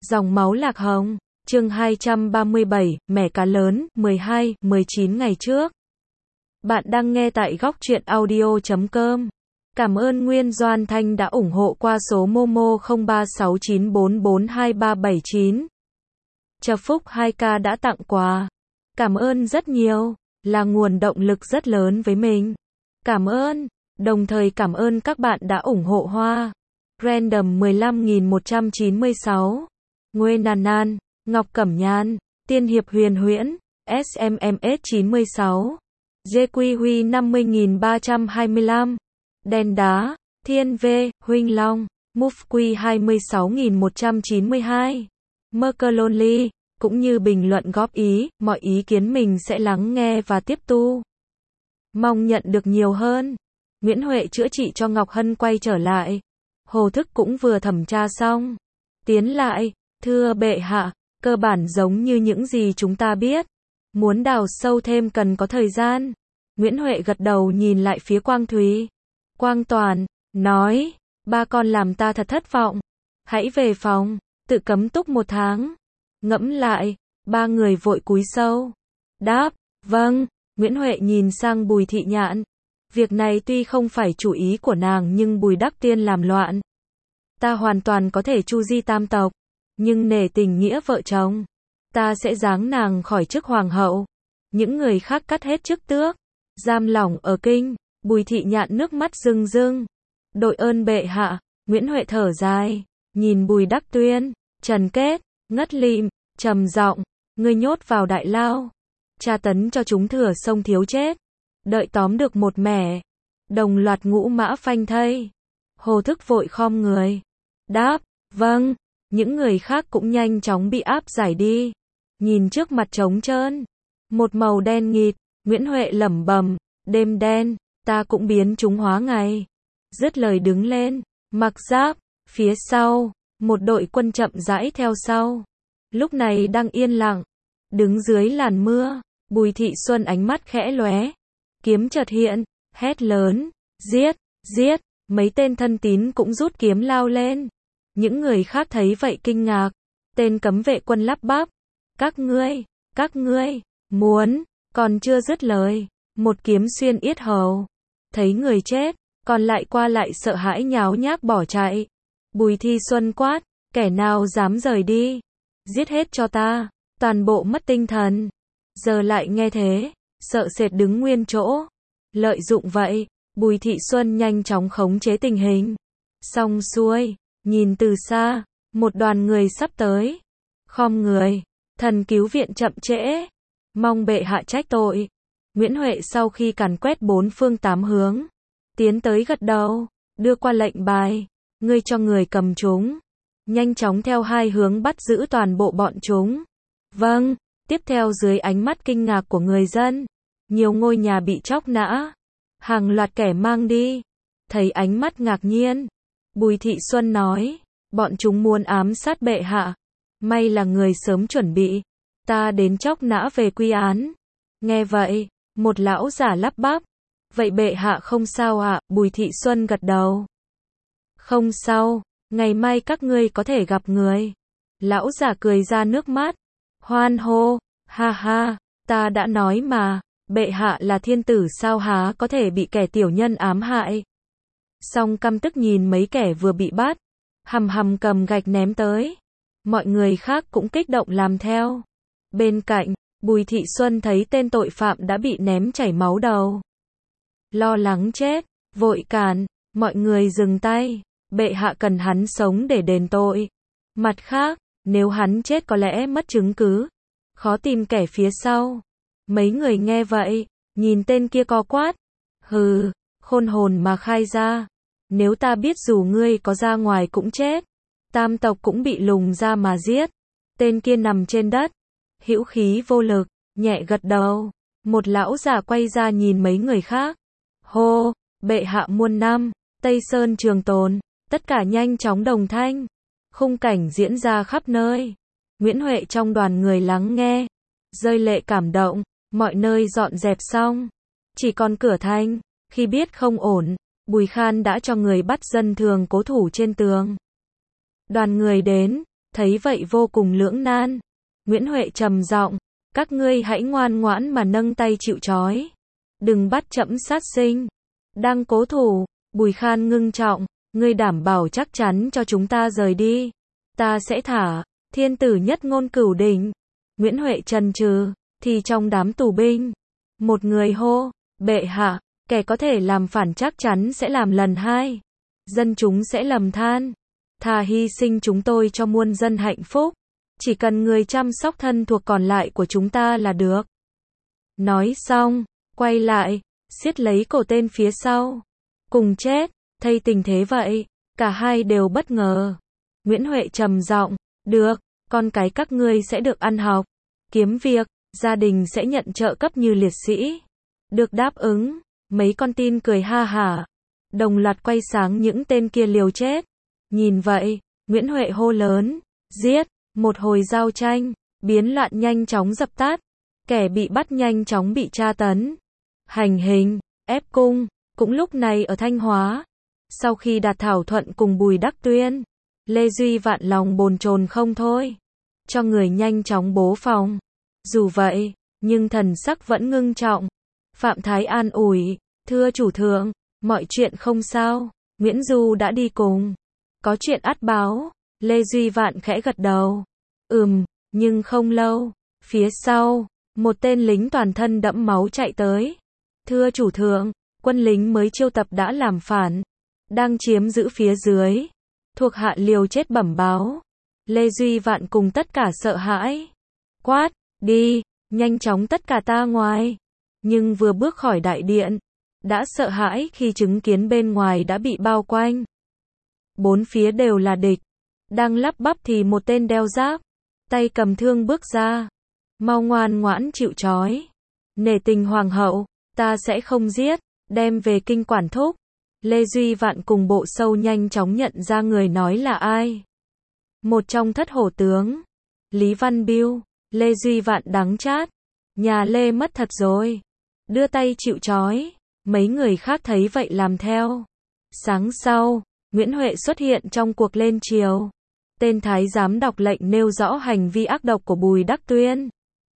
Dòng máu lạc hồng, chương 237, mẻ cá lớn, 12, 19 ngày trước. Bạn đang nghe tại góc truyện audio.com. Cảm ơn Nguyên Doan Thanh đã ủng hộ qua số Momo 0369442379. Chập Phúc 2K đã tặng quà. Cảm ơn rất nhiều, là nguồn động lực rất lớn với mình. Cảm ơn, đồng thời cảm ơn các bạn đã ủng hộ hoa. Random 15.196. Nguê Nàn Nan, Ngọc Cẩm Nhan, Tiên Hiệp Huyền Huyễn, SMMS 96. JQ Huy 50.325. Đen Đá, Thiên V, Huynh Long, Mufq 26.192. Merkelonly, cũng như bình luận góp ý, mọi ý kiến mình sẽ lắng nghe và tiếp tu. Mong nhận được nhiều hơn. Nguyễn Huệ chữa trị cho Ngọc Hân quay trở lại. Hồ Thức cũng vừa thẩm tra xong. Tiến lại, thưa bệ hạ, cơ bản giống như những gì chúng ta biết. Muốn đào sâu thêm cần có thời gian. Nguyễn Huệ gật đầu nhìn lại phía Quang Thúy. Quang Toàn, nói, ba con làm ta thật thất vọng. Hãy về phòng, tự cấm túc 1 tháng. Ngẫm lại, ba người vội cúi sâu. Đáp, vâng, Nguyễn Huệ nhìn sang Bùi Thị Nhạn. Việc này tuy không phải chủ ý của nàng nhưng Bùi Đắc Tiên làm loạn. Ta hoàn toàn có thể chu di tam tộc, nhưng nể tình nghĩa vợ chồng, ta sẽ giáng nàng khỏi chức hoàng hậu. Những người khác cắt hết chức tước, giam lỏng ở kinh. Bùi Thị Nhạn nước mắt rưng rưng. Đội ơn bệ hạ. Nguyễn Huệ thở dài, nhìn Bùi Đắc Tuyên, Trần Kết, ngất lịm, trầm giọng, ngươi nhốt vào đại lao, tra tấn cho chúng thừa sông thiếu chết. Đợi tóm được một mẻ, đồng loạt ngũ mã phanh thây. Hồ Thức vội khom người, đáp, vâng. Những người khác cũng nhanh chóng bị áp giải đi. Nhìn trước mặt trống trơn, một màu đen nghịt, Nguyễn Huệ lẩm bẩm, đêm đen, ta cũng biến chúng hóa ngày. Dứt lời đứng lên, mặc giáp, phía sau, một đội quân chậm rãi theo sau. Lúc này đang yên lặng, đứng dưới làn mưa, Bùi Thị Xuân ánh mắt khẽ lóe, kiếm chợt hiện, hét lớn, giết, giết, mấy tên thân tín cũng rút kiếm lao lên. Những người khác thấy vậy kinh ngạc, tên cấm vệ quân lắp bắp, các ngươi, muốn, còn chưa dứt lời, một kiếm xuyên yết hầu. Thấy người chết, còn lại qua lại sợ hãi nháo nhác bỏ chạy. Bùi Thị Xuân quát, kẻ nào dám rời đi, giết hết cho ta. Toàn bộ mất tinh thần, giờ lại nghe thế, sợ sệt đứng nguyên chỗ. Lợi dụng vậy, Bùi Thị Xuân nhanh chóng khống chế tình hình. Xong xuôi, nhìn từ xa, một đoàn người sắp tới. Khom người, thần cứu viện chậm trễ, mong bệ hạ trách tội. Nguyễn Huệ sau khi càn quét 4 phương 8 hướng, tiến tới gật đầu, đưa qua lệnh bài, ngươi cho người cầm chúng, nhanh chóng theo 2 hướng bắt giữ toàn bộ bọn chúng. Vâng. Tiếp theo dưới ánh mắt kinh ngạc của người dân, nhiều ngôi nhà bị chóc nã, hàng loạt kẻ mang đi. Thấy ánh mắt ngạc nhiên, Bùi Thị Xuân nói, bọn chúng muốn ám sát bệ hạ. May là người sớm chuẩn bị, ta đến chóc nã về quy án. Nghe vậy, một lão giả lắp bắp, vậy bệ hạ không sao ạ? Bùi Thị Xuân gật đầu. Không sao, ngày mai các ngươi có thể gặp người. Lão giả cười ra nước mắt, hoan hô, ha ha, ta đã nói mà, bệ hạ là thiên tử sao há có thể bị kẻ tiểu nhân ám hại. Xong căm tức nhìn mấy kẻ vừa bị bắt, hầm hầm cầm gạch ném tới. Mọi người khác cũng kích động làm theo. Bên cạnh, Bùi Thị Xuân thấy tên tội phạm đã bị ném chảy máu đầu. Lo lắng chết, vội cản, mọi người dừng tay, bệ hạ cần hắn sống để đền tội. Mặt khác, nếu hắn chết có lẽ mất chứng cứ, khó tìm kẻ phía sau. Mấy người nghe vậy, nhìn tên kia co quát, hừ, khôn hồn mà khai ra. Nếu ta biết dù ngươi có ra ngoài cũng chết, tam tộc cũng bị lùng ra mà giết. Tên kia nằm trên đất, hữu khí vô lực, nhẹ gật đầu. Một lão già quay ra nhìn mấy người khác, hô, bệ hạ muôn năm, Tây Sơn trường tồn. Tất cả nhanh chóng đồng thanh. Khung cảnh diễn ra khắp nơi. Nguyễn Huệ trong đoàn người lắng nghe, rơi lệ cảm động. Mọi nơi dọn dẹp xong, chỉ còn cửa thành. Khi biết không ổn, Bùi Khan đã cho người bắt dân thường cố thủ trên tường. Đoàn người đến, thấy vậy vô cùng lưỡng nan. Nguyễn Huệ trầm giọng, các ngươi hãy ngoan ngoãn mà nâng tay chịu trói. Đừng bắt trẫm sát sinh. Đang cố thủ, Bùi Khan ngưng trọng, ngươi đảm bảo chắc chắn cho chúng ta rời đi. Ta sẽ thả, thiên tử nhất ngôn cửu đỉnh. Nguyễn Huệ chần chừ, thì trong đám tù binh, một người hô, bệ hạ, kẻ có thể làm phản chắc chắn sẽ làm lần hai. Dân chúng sẽ lầm than. Thà hy sinh chúng tôi cho muôn dân hạnh phúc. Chỉ cần người chăm sóc thân thuộc còn lại của chúng ta là được. Nói xong, quay lại, siết lấy cổ tên phía sau. Cùng chết, thay tình thế vậy. Cả hai đều bất ngờ. Nguyễn Huệ trầm giọng, được, con cái các ngươi sẽ được ăn học, kiếm việc, gia đình sẽ nhận trợ cấp như liệt sĩ. Được đáp ứng, mấy con tin cười ha hả. Đồng loạt quay sáng những tên kia liều chết. Nhìn vậy, Nguyễn Huệ hô lớn, giết, một hồi giao tranh, biến loạn nhanh chóng dập tắt. Kẻ bị bắt nhanh chóng bị tra tấn, hành hình, ép cung. Cũng lúc này ở Thanh Hóa, sau khi đạt thảo thuận cùng Bùi Đắc Tuyên, Lê Duy Vạn lòng bồn chồn không thôi, cho người nhanh chóng bố phòng. Dù vậy, nhưng thần sắc vẫn ngưng trọng. Phạm Thái an ủi, thưa chủ thượng, mọi chuyện không sao, Nguyễn Du đã đi cùng. Có chuyện ắt báo. Lê Duy Vạn khẽ gật đầu. Nhưng không lâu, phía sau, một tên lính toàn thân đẫm máu chạy tới. Thưa chủ thượng, quân lính mới chiêu tập đã làm phản, đang chiếm giữ phía dưới. Thuộc hạ liều chết bẩm báo. Lê Duy Vạn cùng tất cả sợ hãi. Quát, đi, nhanh chóng tất cả ta ngoài. Nhưng vừa bước khỏi đại điện, đã sợ hãi khi chứng kiến bên ngoài đã bị bao quanh. Bốn phía đều là địch. Đang lắp bắp thì một tên đeo giáp, tay cầm thương bước ra. Mau ngoan ngoãn chịu trói. Nể tình hoàng hậu, ta sẽ không giết, đem về kinh quản thúc. Lê Duy Vạn cùng bộ sâu nhanh chóng nhận ra người nói là ai. Một trong thất hổ tướng, Lý Văn Biêu. Lê Duy Vạn đắng chát. Nhà Lê mất thật rồi. Đưa tay chịu trói. Mấy người khác thấy vậy làm theo. Sáng sau, Nguyễn Huệ xuất hiện trong cuộc lên triều. Tên thái giám đọc lệnh nêu rõ hành vi ác độc của Bùi Đắc Tuyên.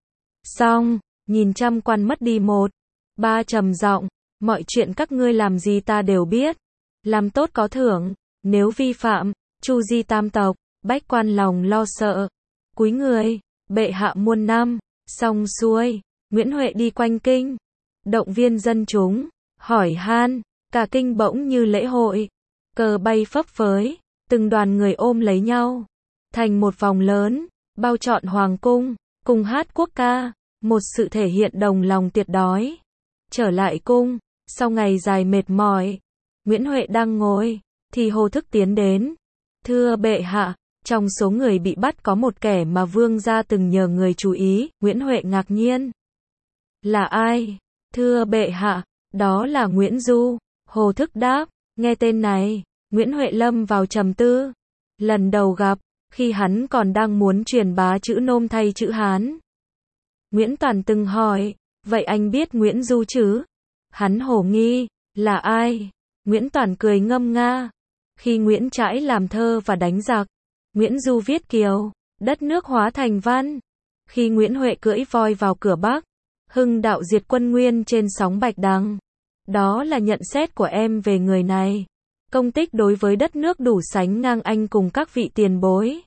Xong, nhìn trăm quan mất đi một. Ba trầm giọng, mọi chuyện các ngươi làm gì ta đều biết. Làm tốt có thưởng, nếu vi phạm, chu di tam tộc, bách quan lòng lo sợ. Cúi người, bệ hạ muôn năm. Xong xuôi, Nguyễn Huệ đi quanh kinh, động viên dân chúng, hỏi han, cả kinh bỗng như lễ hội. Cờ bay phấp phới, từng đoàn người ôm lấy nhau, thành một vòng lớn, bao trọn hoàng cung, cùng hát quốc ca, một sự thể hiện đồng lòng tuyệt đối. Trở lại cung, sau ngày dài mệt mỏi, Nguyễn Huệ đang ngồi, thì Hồ Thức tiến đến. Thưa bệ hạ, trong số người bị bắt có một kẻ mà vương gia từng nhờ người chú ý. Nguyễn Huệ ngạc nhiên. Là ai? Thưa bệ hạ, đó là Nguyễn Du. Hồ Thức đáp, nghe tên này, Nguyễn Huệ lâm vào trầm tư. Lần đầu gặp, khi hắn còn đang muốn truyền bá chữ Nôm thay chữ Hán. Nguyễn Toàn từng hỏi, vậy anh biết Nguyễn Du chứ? Hắn hổ nghi, là ai? Nguyễn Toàn cười ngâm nga. Khi Nguyễn Trãi làm thơ và đánh giặc, Nguyễn Du viết kiều, đất nước hóa thành văn. Khi Nguyễn Huệ cưỡi voi vào cửa Bắc, hưng đạo diệt quân Nguyên trên sóng Bạch Đằng. Đó là nhận xét của em về người này. Công tích đối với đất nước đủ sánh ngang anh cùng các vị tiền bối.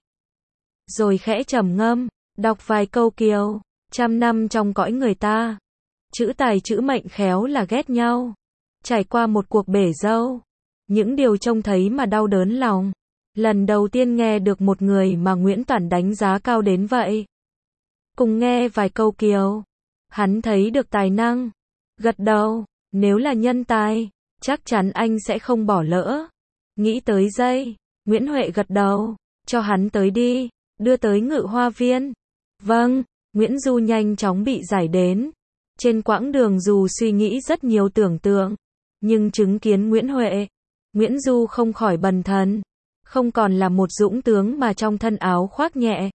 Rồi khẽ trầm ngâm, đọc vài câu kiều. Trăm năm trong cõi người ta, chữ tài chữ mệnh khéo là ghét nhau. Trải qua một cuộc bể dâu, những điều trông thấy mà đau đớn lòng. Lần đầu tiên nghe được một người mà Nguyễn Toàn đánh giá cao đến vậy. Cùng nghe vài câu kiều, hắn thấy được tài năng. Gật đầu, nếu là nhân tài, chắc chắn anh sẽ không bỏ lỡ. Nghĩ tới giây, Nguyễn Huệ gật đầu, cho hắn tới đi, đưa tới Ngự Hoa Viên. Vâng, Nguyễn Du nhanh chóng bị giải đến. Trên quãng đường dù suy nghĩ rất nhiều tưởng tượng, nhưng chứng kiến Nguyễn Huệ, Nguyễn Du không khỏi bần thần. Không còn là một dũng tướng mà trong thân áo khoác nhẹ.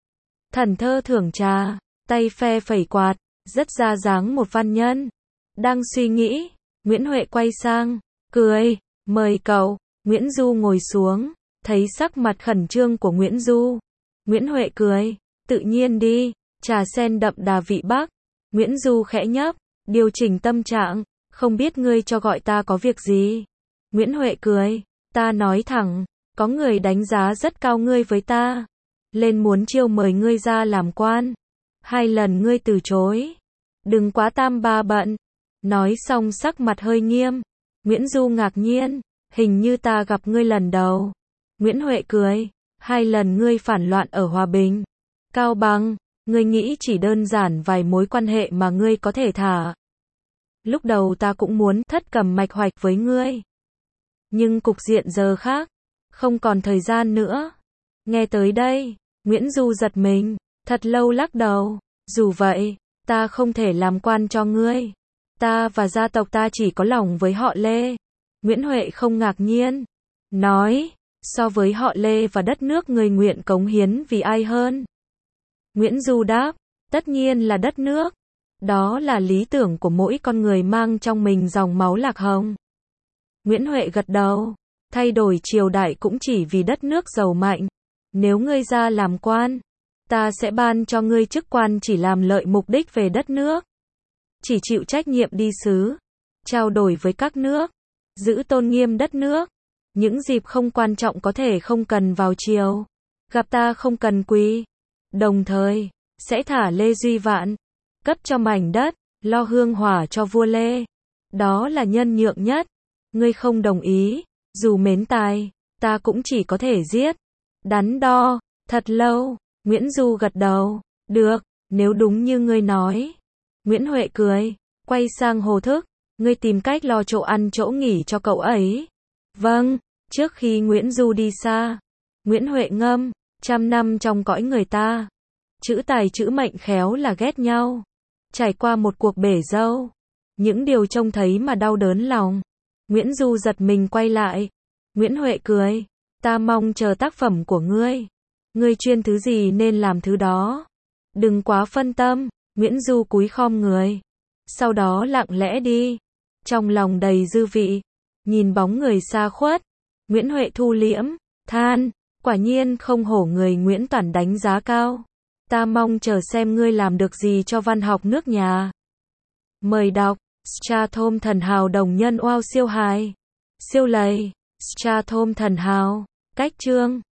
Thần thơ thưởng trà, tay phe phẩy quạt, rất ra dáng một văn nhân. Đang suy nghĩ, Nguyễn Huệ quay sang, cười, mời cậu. Nguyễn Du ngồi xuống, thấy sắc mặt khẩn trương của Nguyễn Du. Nguyễn Huệ cười. Tự nhiên đi. Trà sen đậm đà vị Bắc. Nguyễn Du khẽ nhấp, điều chỉnh tâm trạng. Không biết ngươi cho gọi ta có việc gì? Nguyễn Huệ cười. Ta nói thẳng, có người đánh giá rất cao ngươi với ta. Lên muốn chiêu mời ngươi ra làm quan. 2 lần ngươi từ chối. Đừng quá tam ba bận. Nói xong sắc mặt hơi nghiêm. Nguyễn Du ngạc nhiên. Hình như ta gặp ngươi lần đầu. Nguyễn Huệ cười. 2 lần ngươi phản loạn ở Hòa Bình, Cao Bằng. Ngươi nghĩ chỉ đơn giản vài mối quan hệ mà ngươi có thể thả. Lúc đầu ta cũng muốn thất cầm mạch hoạch với ngươi. Nhưng cục diện giờ khác. Không còn thời gian nữa. Nghe tới đây, Nguyễn Du giật mình. Thật lâu lắc đầu. Dù vậy, ta không thể làm quan cho ngươi. Ta và gia tộc ta chỉ có lòng với họ Lê. Nguyễn Huệ không ngạc nhiên. Nói, so với họ Lê và đất nước ngươi nguyện cống hiến vì ai hơn? Nguyễn Du đáp, tất nhiên là đất nước. Đó là lý tưởng của mỗi con người mang trong mình dòng máu lạc hồng. Nguyễn Huệ gật đầu. Thay đổi triều đại cũng chỉ vì đất nước giàu mạnh. Nếu ngươi ra làm quan, ta sẽ ban cho ngươi chức quan chỉ làm lợi mục đích về đất nước. Chỉ chịu trách nhiệm đi sứ, trao đổi với các nước, giữ tôn nghiêm đất nước. Những dịp không quan trọng có thể không cần vào triều. Gặp ta không cần quỳ. Đồng thời, sẽ thả Lê Duy Vạn, cấp cho mảnh đất, lo hương hỏa cho vua Lê. Đó là nhân nhượng nhất. Ngươi không đồng ý, dù mến tài, ta cũng chỉ có thể giết. Đắn đo, thật lâu, Nguyễn Du gật đầu. Được, nếu đúng như ngươi nói. Nguyễn Huệ cười, quay sang Hồ Thức. Ngươi tìm cách lo chỗ ăn chỗ nghỉ cho cậu ấy. Vâng, trước khi Nguyễn Du đi xa, Nguyễn Huệ ngâm, 100 năm trong cõi người ta. Chữ tài chữ mệnh khéo là ghét nhau. Trải qua một cuộc bể dâu. Những điều trông thấy mà đau đớn lòng. Nguyễn Du giật mình quay lại. Nguyễn Huệ cười. Ta mong chờ tác phẩm của ngươi. Ngươi chuyên thứ gì nên làm thứ đó. Đừng quá phân tâm. Nguyễn Du cúi khom người. Sau đó lặng lẽ đi. Trong lòng đầy dư vị. Nhìn bóng người xa khuất. Nguyễn Huệ thu liễm. Than. Quả nhiên không hổ người Nguyễn Toản đánh giá cao. Ta mong chờ xem ngươi làm được gì cho văn học nước nhà. Mời đọc. Strathom thần hào đồng nhân oao siêu hài. Siêu lầy. Strathom thần hào. Cách chương.